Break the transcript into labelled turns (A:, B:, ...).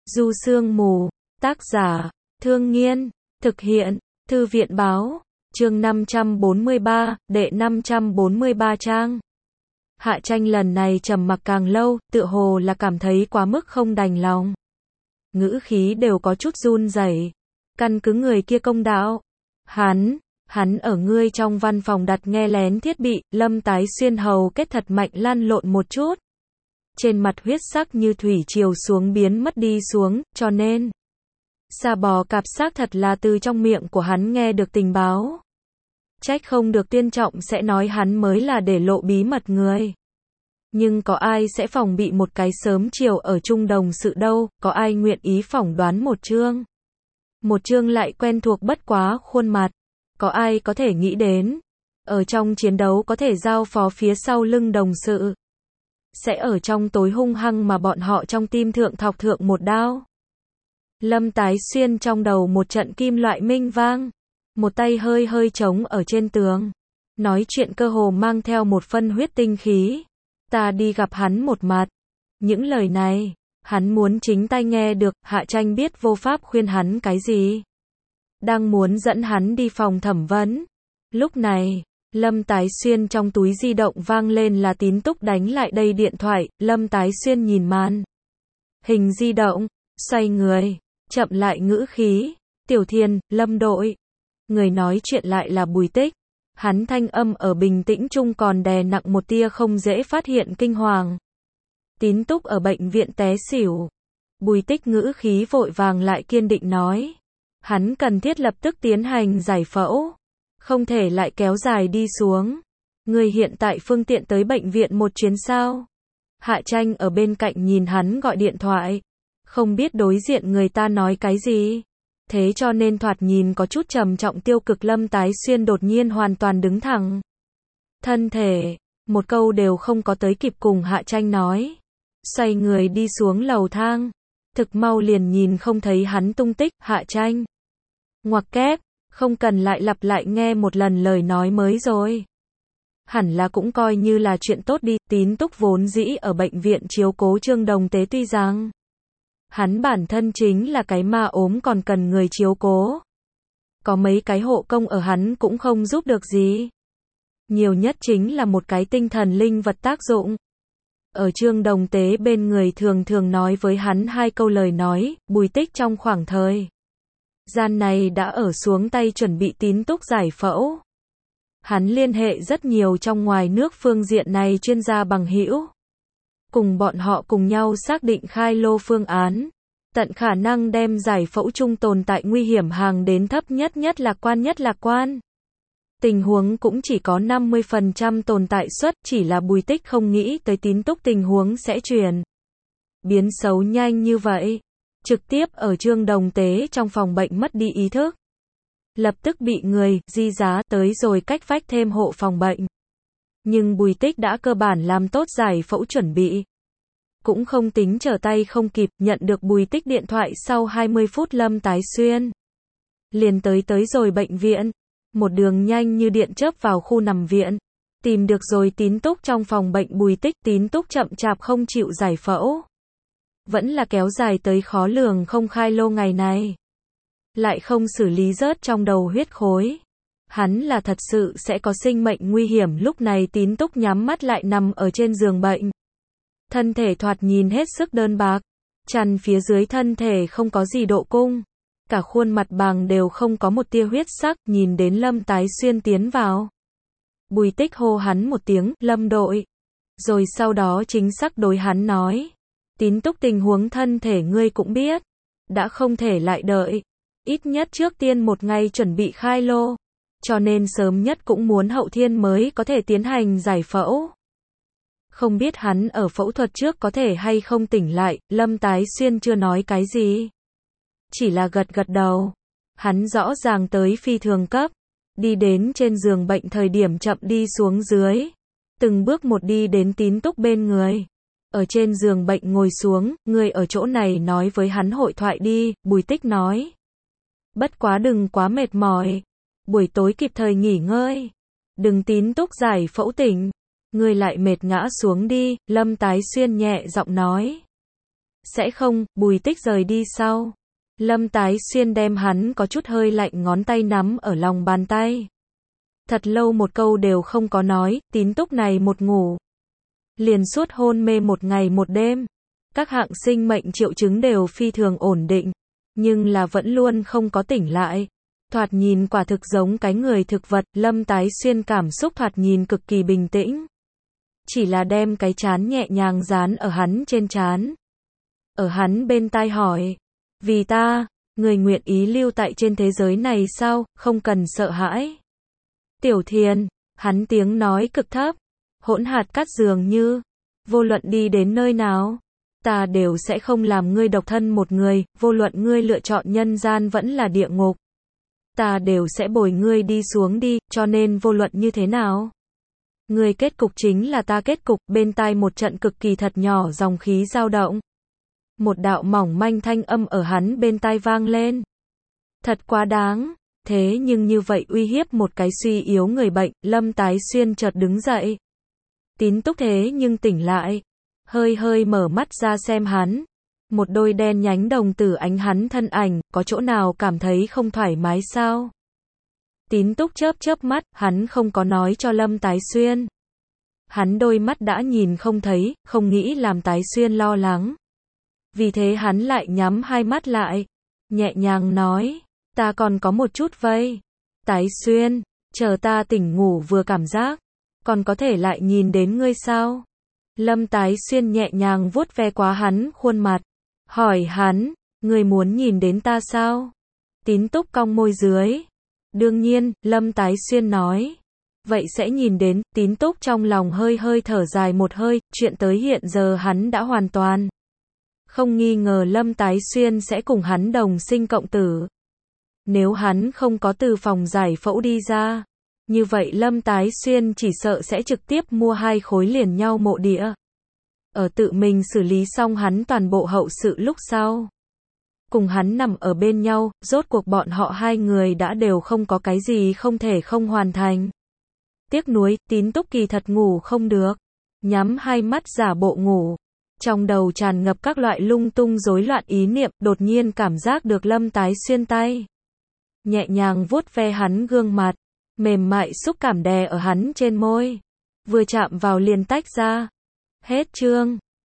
A: Du Sương Mù, tác giả, Thương Nghiên, thực hiện, Thư viện Báo, chương 543, đệ 543 trang. Hạ Tranh lần này trầm mặc càng lâu, tựa hồ là cảm thấy quá mức không đành lòng. Ngữ khí đều có chút run rẩy. Căn cứ người kia công đạo. Hắn ở ngươi trong văn phòng đặt nghe lén thiết bị, Lâm Tái Xuyên hầu kết thật mạnh lăn lộn một chút. Trên mặt huyết sắc như thủy triều xuống biến mất đi xuống, cho nên Sa Bò Cạp xác thật là từ trong miệng của hắn nghe được tình báo. Trách không được Tiên Trọng sẽ nói hắn mới là để lộ bí mật người. Nhưng có ai sẽ phòng bị một cái sớm chiều ở chung đồng sự đâu, có ai nguyện ý phỏng đoán một chương. Một chương lại quen thuộc bất quá khuôn mặt. Có ai có thể nghĩ đến, ở trong chiến đấu có thể giao phó phía sau lưng đồng sự. Sẽ ở trong tối hung hăng mà bọn họ trong tim thượng thọc thượng một đao. Lâm Tái Xuyên trong đầu một trận kim loại minh vang. Một tay hơi hơi trống ở trên tường. Nói chuyện cơ hồ mang theo một phân huyết tinh khí. Ta đi gặp hắn một mặt. Những lời này, hắn muốn chính tay nghe được, Hạ Tranh biết vô pháp khuyên hắn cái gì. Đang muốn dẫn hắn đi phòng thẩm vấn. Lúc này, Lâm Tái Xuyên trong túi di động vang lên là Tín Túc đánh lại đây điện thoại, Lâm Tái Xuyên nhìn màn hình di động, xoay người, chậm lại ngữ khí, Tiểu Thiên, Lâm đội. Người nói chuyện lại là Bùi Tích. Hắn thanh âm ở bình tĩnh chung còn đè nặng một tia không dễ phát hiện kinh hoàng. Tín Túc ở bệnh viện té xỉu. Bùi Tích ngữ khí vội vàng lại kiên định nói. Hắn cần thiết lập tức tiến hành giải phẫu. Không thể lại kéo dài đi xuống. Người hiện tại phương tiện tới bệnh viện một chuyến sao? Hạ Tranh ở bên cạnh nhìn hắn gọi điện thoại. Không biết đối diện người ta nói cái gì. Thế cho nên thoạt nhìn có chút trầm trọng tiêu cực Lâm Tái Xuyên đột nhiên hoàn toàn đứng thẳng. Thân thể, một câu đều không có tới kịp cùng Hạ Tranh nói. Xoay người đi xuống lầu thang. Thực mau liền nhìn không thấy hắn tung tích, Hạ Tranh. Ngoặc kép, không cần lại lặp lại nghe một lần lời nói mới rồi. Hẳn là cũng coi như là chuyện tốt đi, Tín Túc vốn dĩ ở bệnh viện chiếu cố Trương Đồng Tế tuy rằng hắn bản thân chính là cái ma ốm còn cần người chiếu cố. Có mấy cái hộ công ở hắn cũng không giúp được gì. Nhiều nhất chính là một cái tinh thần linh vật tác dụng. Ở Trương Đồng Tế bên người thường thường nói với hắn hai câu lời nói, Bùi Tích trong khoảng thời gian này đã ở xuống tay chuẩn bị Tín Túc giải phẫu. Hắn liên hệ rất nhiều trong ngoài nước phương diện này chuyên gia bằng hữu. Cùng bọn họ cùng nhau xác định khai lô phương án. Tận khả năng đem giải phẫu chung tồn tại nguy hiểm hàng đến thấp nhất lạc quan. Tình huống cũng chỉ có 50% tồn tại suất, chỉ là Bùi Tích không nghĩ tới Tín Túc tình huống sẽ chuyển biến xấu nhanh như vậy. Trực tiếp ở Trương Đồng Tế trong phòng bệnh mất đi ý thức. Lập tức bị người di giá tới rồi cách vách thêm hộ phòng bệnh. Nhưng Bùi Tích đã cơ bản làm tốt giải phẫu chuẩn bị. Cũng không tính trở tay không kịp, nhận được Bùi Tích điện thoại sau 20 phút Lâm Tái Xuyên liền tới rồi bệnh viện. Một đường nhanh như điện chớp vào khu nằm viện. Tìm được rồi Tín Túc trong phòng bệnh Bùi Tích. Tín Túc chậm chạp không chịu giải phẫu. Vẫn là kéo dài tới khó lường không khai lô ngày này. Lại không xử lý rớt trong đầu huyết khối. Hắn là thật sự sẽ có sinh mệnh nguy hiểm. Lúc này Tín Túc nhắm mắt lại nằm ở trên giường bệnh. Thân thể thoạt nhìn hết sức đơn bạc. Chăn phía dưới thân thể không có gì độ cung. Cả khuôn mặt bàng đều không có một tia huyết sắc. Nhìn đến Lâm Tái Xuyên tiến vào. Bùi Tích hô hắn một tiếng, Lâm đội. Rồi sau đó chính xác đối hắn nói. Tín Túc tình huống thân thể ngươi cũng biết. Đã không thể lại đợi. Ít nhất trước tiên một ngày chuẩn bị khai lô. Cho nên sớm nhất cũng muốn hậu thiên mới có thể tiến hành giải phẫu. Không biết hắn ở phẫu thuật trước có thể hay không tỉnh lại, Lâm Tái Xuyên chưa nói cái gì. Chỉ là gật đầu. Hắn rõ ràng tới phi thường cấp. Đi đến trên giường bệnh thời điểm chậm đi xuống dưới. Từng bước một đi đến Tín Túc bên người. Ở trên giường bệnh ngồi xuống, người ở chỗ này nói với hắn hội thoại đi, Bùi Tích nói. Bất quá đừng quá mệt mỏi. Buổi tối kịp thời nghỉ ngơi. Đừng Tín Túc giải phẫu tỉnh. Ngươi lại mệt ngã xuống đi, Lâm Tái Xuyên nhẹ giọng nói. Sẽ không, Bùi Tích rời đi sau. Lâm Tái Xuyên đem hắn có chút hơi lạnh ngón tay nắm ở lòng bàn tay. Thật lâu một câu đều không có nói, Tín Túc này một ngủ. Liền suốt hôn mê một ngày một đêm. Các hạng sinh mệnh triệu chứng đều phi thường ổn định. Nhưng là vẫn luôn không có tỉnh lại. Thoạt nhìn quả thực giống cái người thực vật, Lâm Tái Xuyên cảm xúc thoạt nhìn cực kỳ bình tĩnh. Chỉ là đem cái trán nhẹ nhàng dán ở hắn trên trán. Ở hắn bên tai hỏi. Vì ta, người nguyện ý lưu tại trên thế giới này sao, không cần sợ hãi. Tiểu Thiền, hắn tiếng nói cực thấp. Hỗn hạt cát dường như. Vô luận đi đến nơi nào. Ta đều sẽ không làm ngươi độc thân một người, vô luận ngươi lựa chọn nhân gian vẫn là địa ngục. Ta đều sẽ bồi ngươi đi xuống đi, cho nên vô luận như thế nào. Ngươi kết cục chính là ta kết cục, bên tai một trận cực kỳ thật nhỏ dòng khí dao động. Một đạo mỏng manh thanh âm ở hắn bên tai vang lên. Thật quá đáng, thế nhưng như vậy uy hiếp một cái suy yếu người bệnh, Lâm Tái Xuyên chợt đứng dậy. Tín Túc thế nhưng tỉnh lại, hơi hơi mở mắt ra xem hắn. Một đôi đen nhánh đồng tử ánh hắn thân ảnh, có chỗ nào cảm thấy không thoải mái sao? Tín Túc chớp chớp mắt, hắn không có nói cho Lâm Tái Xuyên. Hắn đôi mắt đã nhìn không thấy, không nghĩ làm Tái Xuyên lo lắng. Vì thế hắn lại nhắm hai mắt lại, nhẹ nhàng nói, ta còn có một chút vây. Tái Xuyên, chờ ta tỉnh ngủ vừa cảm giác, còn có thể lại nhìn đến ngươi sao? Lâm Tái Xuyên nhẹ nhàng vuốt ve quá hắn khuôn mặt, hỏi hắn, ngươi muốn nhìn đến ta sao? Tín Túc cong môi dưới. Đương nhiên, Lâm Tái Xuyên nói. Vậy sẽ nhìn đến, Tín Túc trong lòng hơi hơi thở dài một hơi, chuyện tới hiện giờ hắn đã hoàn toàn. Không nghi ngờ Lâm Tái Xuyên sẽ cùng hắn đồng sinh cộng tử. Nếu hắn không có từ phòng giải phẫu đi ra, như vậy Lâm Tái Xuyên chỉ sợ sẽ trực tiếp mua 2 khối liền nhau mộ địa. Ở tự mình xử lý xong hắn toàn bộ hậu sự lúc sau. Cùng hắn nằm ở bên nhau, rốt cuộc bọn họ 2 người đã đều không có cái gì không thể không hoàn thành. Tiếc nuối, Tín Túc kỳ thật ngủ không được. Nhắm hai mắt giả bộ ngủ. Trong đầu tràn ngập các loại lung tung rối loạn ý niệm, đột nhiên cảm giác được Lâm Tái Xuyên tay. Nhẹ nhàng vuốt ve hắn gương mặt, mềm mại xúc cảm đè ở hắn trên môi. Vừa chạm vào liền tách ra. Hết chương.